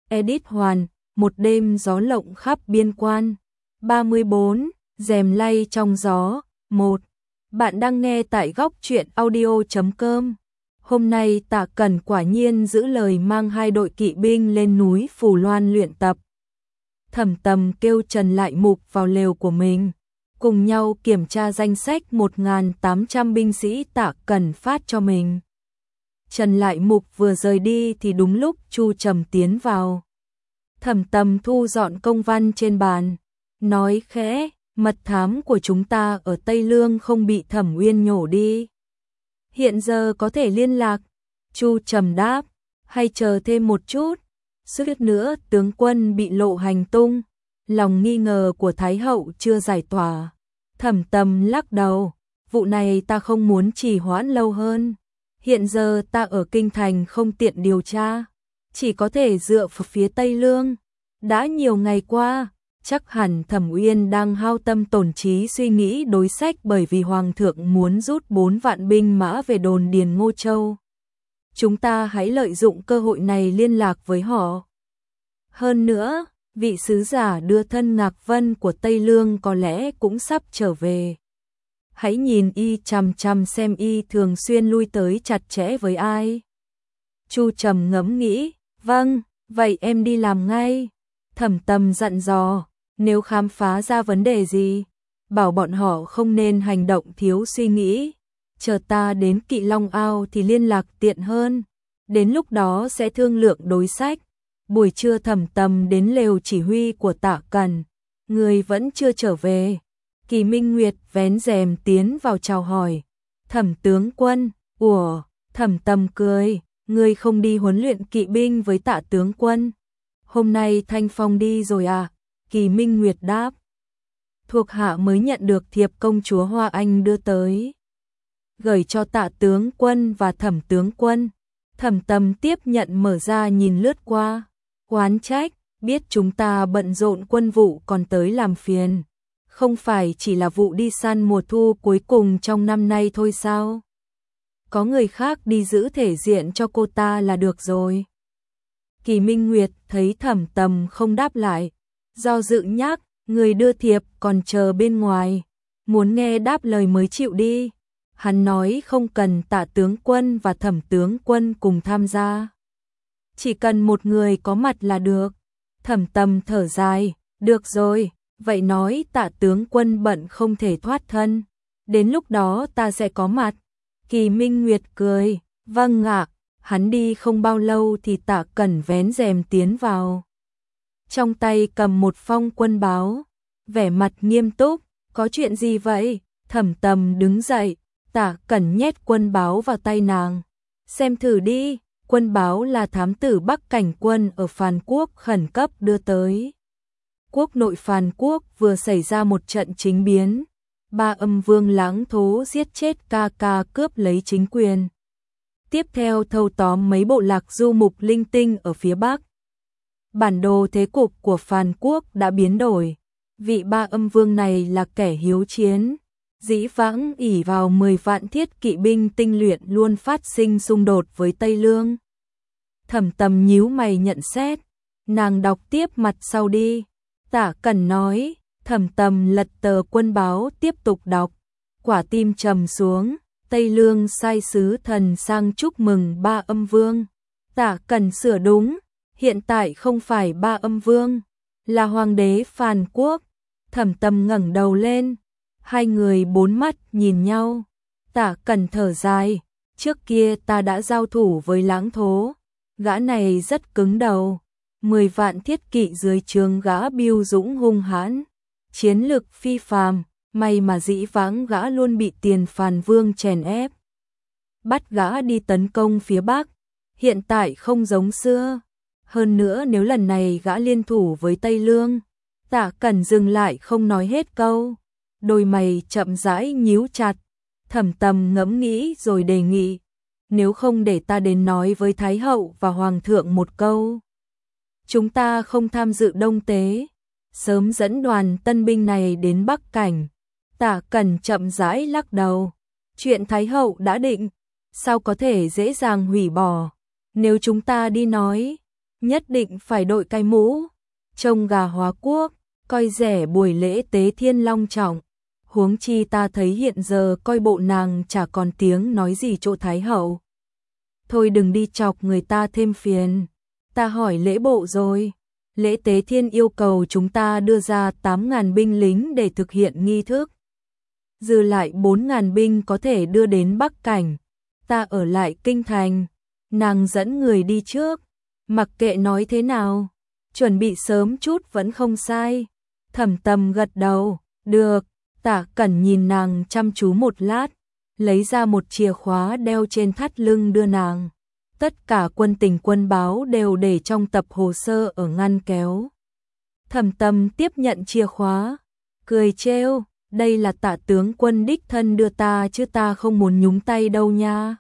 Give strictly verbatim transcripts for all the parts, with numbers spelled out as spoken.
Edit Hoàn, một đêm gió lộng khắp biên quan. ba mươi bốn, rèm lay trong gió. một. Bạn đang nghe tại góc truyện audio chấm com. Hôm nay Tạ Cẩn quả nhiên giữ lời mang hai đội kỵ binh lên núi Phù Loan luyện tập. Thẩm Tầm kêu Trần Lại Mục vào lều của mình, cùng nhau kiểm tra danh sách một nghìn tám trăm binh sĩ Tạ Cẩn phát cho mình. Trần Lại Mục vừa rời đi thì đúng lúc Chu Trầm tiến vào. Thẩm Tầm thu dọn công văn trên bàn, nói khẽ, mật thám của chúng ta ở Tây Lương không bị Thẩm Uyên nhổ đi. Hiện giờ có thể liên lạc. Chu Trầm đáp, hay chờ thêm một chút. Suýt nữa tướng quân bị lộ hành tung, lòng nghi ngờ của Thái hậu chưa giải tỏa. Thẩm Tầm lắc đầu, vụ này ta không muốn trì hoãn lâu hơn. Hiện giờ ta ở kinh thành không tiện điều tra, chỉ có thể dựa vào phía Tây Lương. Đã nhiều ngày qua, chắc hẳn Thẩm Uyên đang hao tâm tổn trí suy nghĩ đối sách, bởi vì Hoàng thượng muốn rút bốn vạn binh mã về đồn điền Ngô Châu. Chúng ta hãy lợi dụng cơ hội này liên lạc với họ. Hơn nữa, vị sứ giả đưa thân Ngạc Vân của Tây Lương có lẽ cũng sắp trở về. Hãy nhìn y chằm chằm xem y thường xuyên lui tới chặt chẽ với ai. Chu Trầm ngẫm nghĩ, vâng, vậy em đi làm ngay. Thẩm Tầm dặn dò, nếu khám phá ra vấn đề gì, bảo bọn họ không nên hành động thiếu suy nghĩ. Chờ ta đến Kỵ Long Ao thì liên lạc tiện hơn. Đến lúc đó sẽ thương lượng đối sách. Buổi trưa Thẩm Tầm đến lều chỉ huy của Tạ Cẩn, người vẫn chưa trở về. Kỳ Minh Nguyệt vén rèm tiến vào chào hỏi. Thẩm tướng quân, ủa, Thẩm Tầm cười, người không đi huấn luyện kỵ binh với Tạ tướng quân. Hôm nay Thanh Phong đi rồi à? Kỳ Minh Nguyệt đáp. Thuộc hạ mới nhận được thiệp công chúa Hoa Anh đưa tới, gửi cho Tạ tướng quân và Thẩm tướng quân. Thẩm Tầm tiếp nhận mở ra nhìn lướt qua, oán trách, biết chúng ta bận rộn quân vụ còn tới làm phiền. Không phải chỉ là vụ đi săn mùa thu cuối cùng trong năm nay thôi sao? Có người khác đi giữ thể diện cho cô ta là được rồi. Kỳ Minh Nguyệt thấy Thẩm Tầm không đáp lại, do dự nhắc, người đưa thiệp còn chờ bên ngoài, muốn nghe đáp lời mới chịu đi. Hắn nói không cần Tạ tướng quân và Thẩm tướng quân cùng tham gia, chỉ cần một người có mặt là được. Thẩm Tầm thở dài, được rồi, vậy nói Tạ tướng quân bận không thể thoát thân, đến lúc đó ta sẽ có mặt. Kỳ Minh Nguyệt cười, vâng ạ. Hắn đi không bao lâu thì Tạ Cẩn vén rèm tiến vào, trong tay cầm một phong quân báo, vẻ mặt nghiêm túc. Có chuyện gì vậy? Thẩm Tầm đứng dậy, Tạ Cẩn nhét quân báo vào tay nàng, xem thử đi. Quân báo là thám tử Bắc Cảnh quân ở Phàn Quốc khẩn cấp đưa tới. Quốc nội Phàn Quốc vừa xảy ra một trận chính biến, Ba Âm Vương Lãng Thố giết chết ca ca, cướp lấy chính quyền. Tiếp theo thâu tóm mấy bộ lạc du mục linh tinh ở phía Bắc. Bản đồ thế cục của Phàn Quốc đã biến đổi. Vị Ba Âm Vương này là kẻ hiếu chiến, dĩ vãng ỷ vào mười vạn thiết kỵ binh tinh luyện luôn phát sinh xung đột với Tây Lương. Thẩm Tầm nhíu mày nhận xét, nàng đọc tiếp mặt sau đi. Tạ Cẩn nói. Thẩm Tầm lật tờ quân báo tiếp tục đọc, quả tim trầm xuống. Tây Lương sai sứ thần sang chúc mừng Ba Âm Vương. Tạ Cẩn sửa đúng, hiện tại không phải Ba Âm Vương, là hoàng đế Phàn Quốc. Thẩm Tầm ngẩng đầu lên, hai người bốn mắt nhìn nhau. Tạ Cẩn thở dài, trước kia ta đã giao thủ với Lãng Thố, gã này rất cứng đầu, mười vạn thiết kỵ dưới trướng gã biêu dũng hung hãn, chiến lực phi phàm. May mà dĩ vãng gã luôn bị Tiền Phàn Vương chèn ép, bắt gã đi tấn công phía Bắc. Hiện tại không giống xưa. Hơn nữa nếu lần này gã liên thủ với Tây Lương. Tạ Cẩn dừng lại không nói hết câu, đôi mày chậm rãi nhíu chặt. Thẩm Tầm ngẫm nghĩ rồi đề nghị, nếu không để ta đến nói với Thái hậu và Hoàng thượng một câu, chúng ta không tham dự đông tế, sớm dẫn đoàn tân binh này đến Bắc Cảnh. Tạ Cẩn chậm rãi lắc đầu, chuyện Thái hậu đã định, sao có thể dễ dàng hủy bỏ. Nếu chúng ta đi nói, nhất định phải đội cái mũ, trông gà hóa quốc, coi rẻ buổi lễ tế thiên long trọng. Huống chi ta thấy hiện giờ coi bộ nàng chả còn tiếng nói gì chỗ Thái hậu. Thôi đừng đi chọc người ta thêm phiền. Ta hỏi lễ bộ rồi. Lễ tế thiên yêu cầu chúng ta đưa ra tám ngàn binh lính để thực hiện nghi thức. Dư lại bốn ngàn binh có thể đưa đến Bắc Cảnh. Ta ở lại kinh thành. Nàng dẫn người đi trước. Mặc kệ nói thế nào, chuẩn bị sớm chút vẫn không sai. Thẩm Tâm gật đầu, được. Tạ Cẩn nhìn nàng chăm chú một lát, lấy ra một chìa khóa đeo trên thắt lưng đưa nàng. Tất cả quân tình quân báo đều để trong tập hồ sơ ở ngăn kéo. Thẩm Tâm tiếp nhận chìa khóa, cười trêu, đây là Tạ tướng quân đích thân đưa ta chứ ta không muốn nhúng tay đâu nha.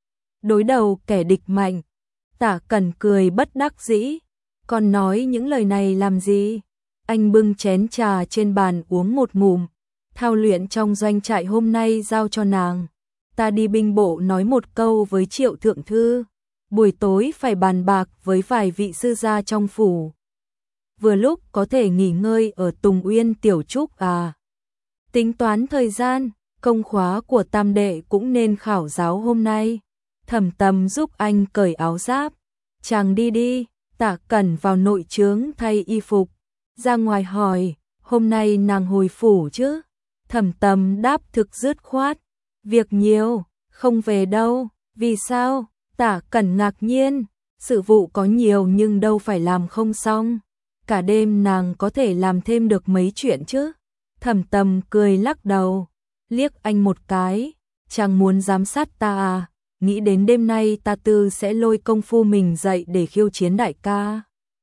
Đối đầu kẻ địch mạnh, Tạ Cẩn cười bất đắc dĩ, còn nói những lời này làm gì? Anh bưng chén trà trên bàn uống một ngụm. Thao luyện trong doanh trại hôm nay giao cho nàng. Ta đi binh bộ nói một câu với Triệu thượng thư. Buổi tối phải bàn bạc với vài vị sư gia trong phủ. Vừa lúc có thể nghỉ ngơi ở Tùng Uyên Tiểu Trúc à. Tính toán thời gian, công khóa của tam đệ cũng nên khảo giáo hôm nay. Thẩm Tâm giúp anh cởi áo giáp. Chàng đi đi. Tạ Cẩn vào nội trướng thay y phục. Ra ngoài hỏi, hôm nay nàng hồi phủ chứ? Thẩm Tâm đáp thực dứt khoát, việc nhiều, không về đâu. Vì sao? Tạ Cẩn ngạc nhiên, sự vụ có nhiều nhưng đâu phải làm không xong. Cả đêm nàng có thể làm thêm được mấy chuyện chứ. Thẩm Tâm cười lắc đầu, liếc anh một cái, chàng muốn giám sát ta à? Nghĩ đến đêm nay ta tư sẽ lôi công phu mình dậy để khiêu chiến đại ca.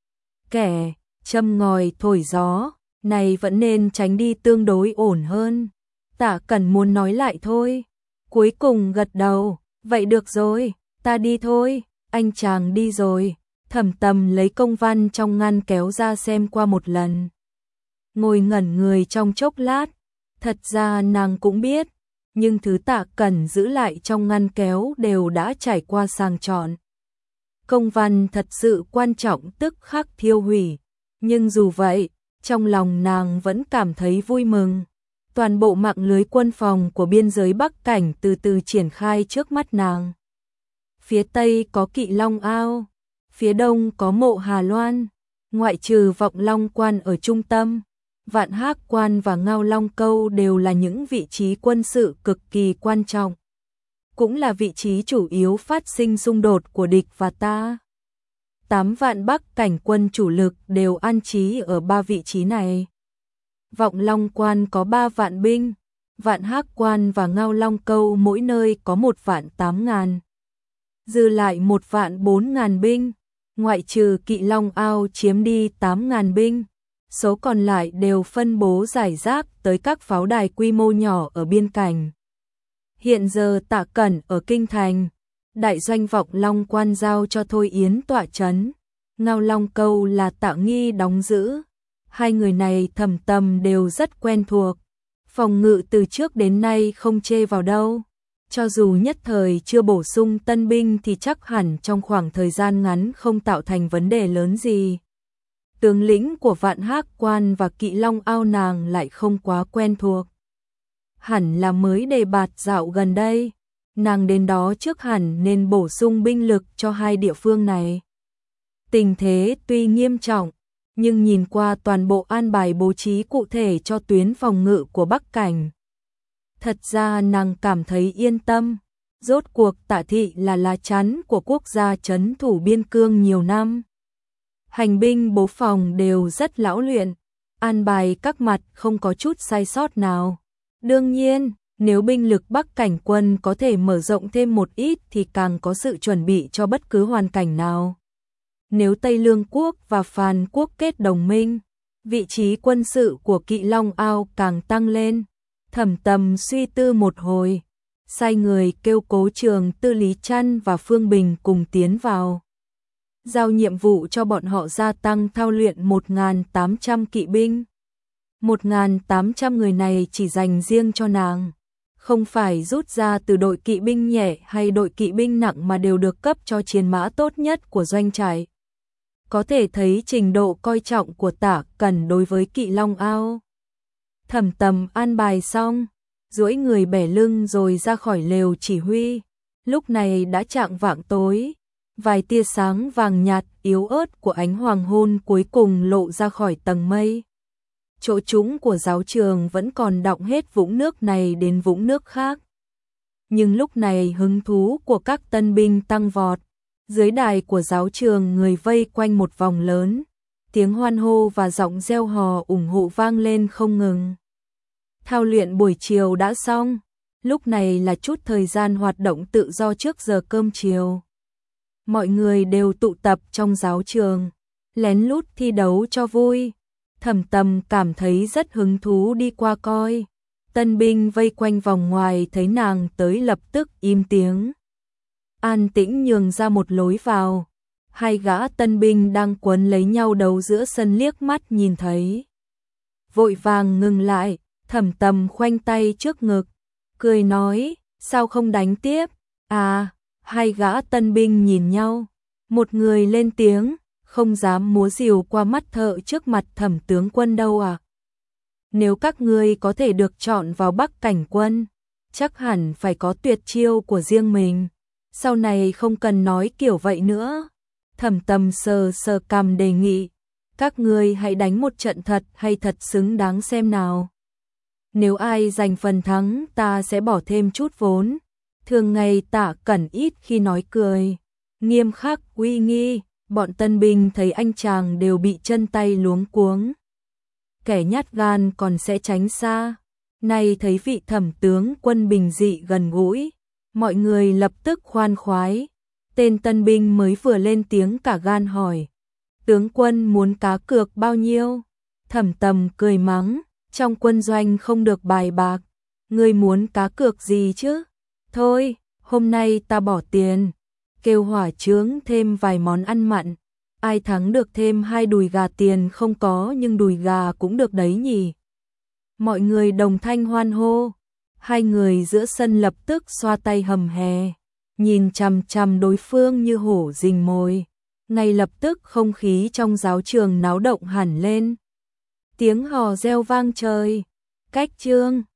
Kẻ châm ngòi thổi gió này vẫn nên tránh đi tương đối ổn hơn. Tạ Cẩn muốn nói lại thôi, cuối cùng gật đầu, vậy được rồi, ta đi thôi. Anh chàng đi rồi. Thẩm Tâm lấy công văn trong ngăn kéo ra xem qua một lần, ngồi ngẩn người trong chốc lát. Thật ra nàng cũng biết, nhưng thứ Tạ Cẩn giữ lại trong ngăn kéo đều đã trải qua sàng chọn. Công văn thật sự quan trọng tức khắc thiêu hủy, nhưng dù vậy, trong lòng nàng vẫn cảm thấy vui mừng. Toàn bộ mạng lưới quân phòng của biên giới Bắc Cảnh từ từ triển khai trước mắt nàng. Phía Tây có Kỵ Long Ao, phía Đông có Mộ Hà Loan, ngoại trừ Vọng Long Quan ở trung tâm, Vạn Hác Quan và Ngao Long Câu đều là những vị trí quân sự cực kỳ quan trọng. Cũng là vị trí chủ yếu phát sinh xung đột của địch và ta. Tám vạn Bắc Cảnh quân chủ lực đều an trí ở ba vị trí này. Vọng Long Quan có ba vạn binh, Vạn Hác Quan và Ngao Long Câu mỗi nơi có một vạn tám ngàn. Dư lại một vạn bốn ngàn binh, ngoại trừ Kỵ Long Ao chiếm đi tám ngàn binh. Số còn lại đều phân bố rải rác tới các pháo đài quy mô nhỏ ở biên cảnh. Hiện giờ Tạ Cẩn ở Kinh Thành, đại doanh Vọng Long Quan giao cho Thôi Yến tọa trấn, Ngao Long Câu là Tạ Nghi đóng giữ. Hai người này Thẩm Tâm đều rất quen thuộc, phòng ngự từ trước đến nay không chê vào đâu. Cho dù nhất thời chưa bổ sung tân binh thì chắc hẳn trong khoảng thời gian ngắn không tạo thành vấn đề lớn gì. Tướng lĩnh của Vạn Hác Quan và Kỵ Long Ao nàng lại không quá quen thuộc. Hẳn là mới đề bạt dạo gần đây, nàng đến đó trước hẳn nên bổ sung binh lực cho hai địa phương này. Tình thế tuy nghiêm trọng, nhưng nhìn qua toàn bộ an bài bố trí cụ thể cho tuyến phòng ngự của Bắc Cảnh. Thật ra nàng cảm thấy yên tâm, rốt cuộc Tạ Thị là lá chắn của quốc gia trấn thủ biên cương nhiều năm. Hành binh bố phòng đều rất lão luyện, an bài các mặt không có chút sai sót nào. Đương nhiên, nếu binh lực Bắc Cảnh quân có thể mở rộng thêm một ít thì càng có sự chuẩn bị cho bất cứ hoàn cảnh nào. Nếu Tây Lương Quốc và Phàn Quốc kết đồng minh, vị trí quân sự của Kỵ Long Ao càng tăng lên. Thẩm Tâm suy tư một hồi, sai người kêu Cố Trường Tư Lý Trăn và Phương Bình cùng tiến vào. Giao nhiệm vụ cho bọn họ gia tăng thao luyện một nghìn tám trăm kỵ binh. một nghìn tám trăm người này chỉ dành riêng cho nàng, không phải rút ra từ đội kỵ binh nhẹ hay đội kỵ binh nặng mà đều được cấp cho chiến mã tốt nhất của doanh trại. có thể thấy trình độ coi trọng của Tả Cẩn đối với Kỵ Long Ao. Thẩm Tầm an bài xong, duỗi người bẻ lưng rồi ra khỏi lều chỉ huy. Lúc này đã chạng vạng tối, vài tia sáng vàng nhạt yếu ớt của ánh hoàng hôn cuối cùng lộ ra khỏi tầng mây. Chỗ trũng của giáo trường vẫn còn đọng hết vũng nước này đến vũng nước khác. Nhưng lúc này hứng thú của các tân binh tăng vọt. Dưới đài của giáo trường người vây quanh một vòng lớn, tiếng hoan hô và giọng reo hò ủng hộ vang lên không ngừng. Thao luyện buổi chiều đã xong, lúc này là chút thời gian hoạt động tự do trước giờ cơm chiều. Mọi người đều tụ tập trong giáo trường, lén lút thi đấu cho vui. Thẩm Tầm cảm thấy rất hứng thú đi qua coi. Tân binh vây quanh vòng ngoài thấy nàng tới lập tức im tiếng. An tĩnh nhường ra một lối vào. Hai gã tân binh đang quấn lấy nhau đấu giữa sân liếc mắt nhìn thấy. Vội vàng ngừng lại, Thẩm Tầm khoanh tay trước ngực, cười nói, sao không đánh tiếp? À, hai gã tân binh nhìn nhau. Một người lên tiếng, không dám múa rìu qua mắt thợ trước mặt Thẩm tướng quân đâu à. Nếu các ngươi có thể được chọn vào Bắc Cảnh quân, chắc hẳn phải có tuyệt chiêu của riêng mình. Sau này không cần nói kiểu vậy nữa. Thẩm Tầm sờ sờ cằm đề nghị, các ngươi hãy đánh một trận thật hay thật xứng đáng xem nào. Nếu ai giành phần thắng ta sẽ bỏ thêm chút vốn. Thường ngày Tạ Cẩn ít khi nói cười, nghiêm khắc uy nghi, bọn tân binh thấy anh chàng đều bị chân tay luống cuống. Kẻ nhát gan còn sẽ tránh xa. Nay thấy vị thẩm tướng quân bình dị gần gũi, mọi người lập tức khoan khoái. Tên tân binh mới vừa lên tiếng cả gan hỏi, tướng quân muốn cá cược bao nhiêu? Thẩm Tầm cười mắng, trong quân doanh không được bài bạc, ngươi muốn cá cược gì chứ? Thôi, hôm nay ta bỏ tiền, kêu hỏa chướng thêm vài món ăn mặn. Ai thắng được thêm hai đùi gà, tiền không có nhưng đùi gà cũng được đấy nhỉ. Mọi người đồng thanh hoan hô. Hai người giữa sân lập tức xoa tay hầm hè, nhìn chằm chằm đối phương như hổ rình mồi. Ngay lập tức không khí trong giáo trường náo động hẳn lên. Tiếng hò reo vang trời. Cách chương